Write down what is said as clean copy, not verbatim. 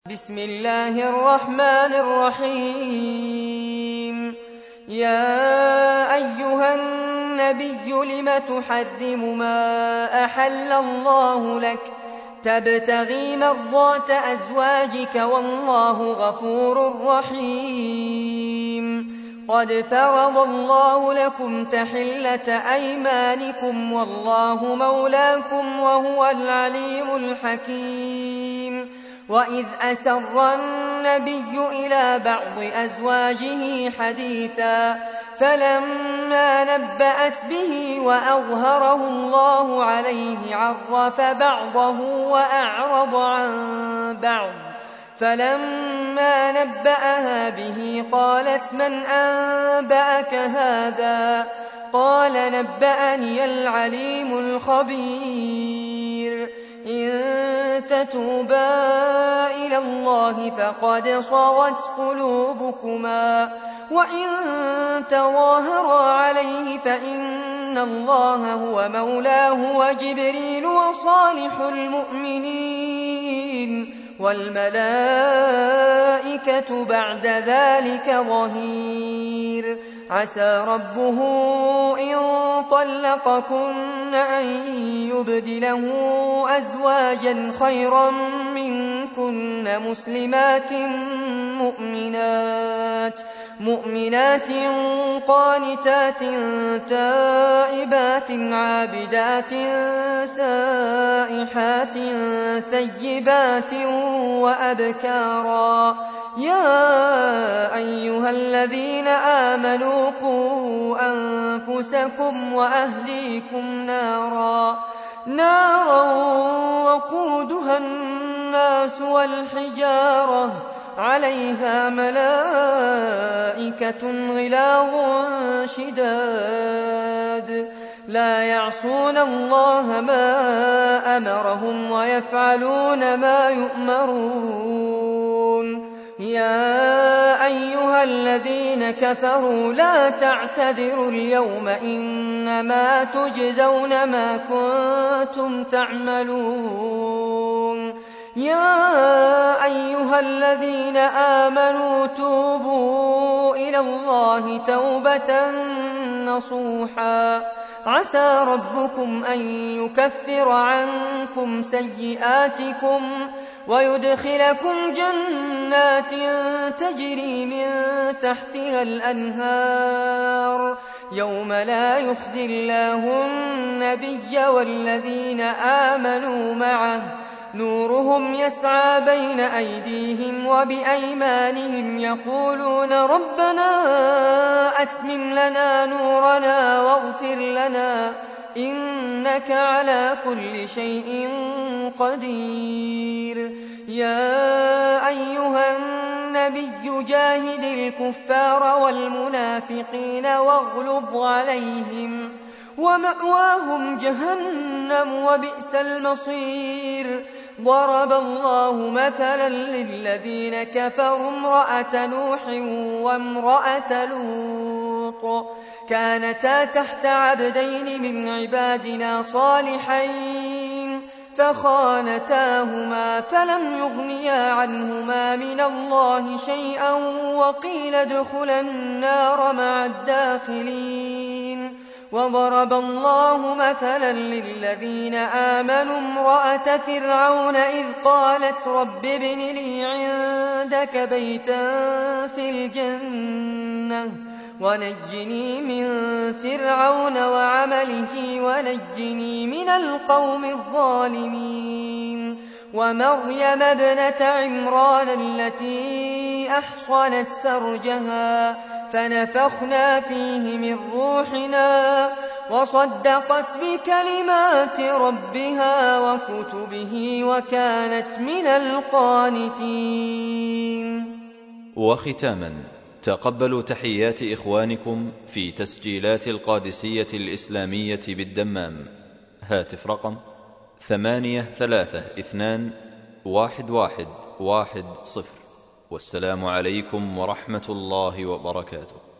بسم الله الرحمن الرحيم. يا أيها النبي لم تحرم ما أحل الله لك تبتغي مرضات أزواجك والله غفور رحيم. قد فرض الله لكم تحلة أيمانكم والله مولاكم وهو العليم الحكيم. وإذ أسر النبي إلى بعض أزواجه حديثا فلما نبأت به وأظهره الله عليه عرف بعضه وأعرض عن بعض. فلما نبأها به قالت من أنبأك هذا؟ قال نبأني العليم الخبير. إن تتوبا إلى الله فقد صغت قلوبكما وإن تظاهرا عليه فإن الله هو مولاه وجبريل وصالح المؤمنين والملائكة بعد ذلك ظهير. عسى ربه إن طلقكن أن يبدله أزواجا خيرا منكن مؤمنات قانتات تائبات عابدات سائحات ثيبات وأبكارا. يا أيها الذين آمنوا قوا أنفسكم وأهليكم نارا وقودها الناس والحجارة عليها ملائكة غلاظ شداد لا يعصون الله ما أمرهم ويفعلون ما يؤمرون. يا أيها الذين كفروا لا تعتذروا اليوم إنما تجزون ما كنتم تعملون. يا أيها الذين آمنوا توبوا إلى الله توبة نصوحا عسى ربكم أن يكفر عنكم سيئاتكم ويدخلكم جنات تجري من تحتها الأنهار يوم لا يخزي الله النبي والذين آمنوا معه نورهم يسعى بين أيديهم وبأيمانهم يقولون ربنا أتمم لنا نورنا واغفر لنا إنك على كل شيء قدير. يا أيها النبي جاهد الكفار والمنافقين واغلظ عليهم ومأواهم جهنم وبئس المصير. ضرب الله مثلا للذين كفروا امرأة نوح وامرأة لوط كانتا تحت عبدين من عبادنا صالحين فخانتاهما فلم يغنيا عنهما من الله شيئا وقيل ادخلا النار مع الداخلين. وضرب الله مثلا للذين آمنوا امرأة فرعون إذ قالت رب ابن لي عندك بيتا في الجنة ونجني من فرعون وعمله ونجني من القوم الظالمين. ومريم ابنة عمران التي أحصنت فرجها فنفخنا فيه من روحنا وصدقت بكلمات ربها وكتبه وكانت من القانتين. وختاما تقبلوا تحيات إخوانكم في تسجيلات القادسية الإسلامية بالدمام. هاتف رقم 83211110. والسلام عليكم ورحمة الله وبركاته.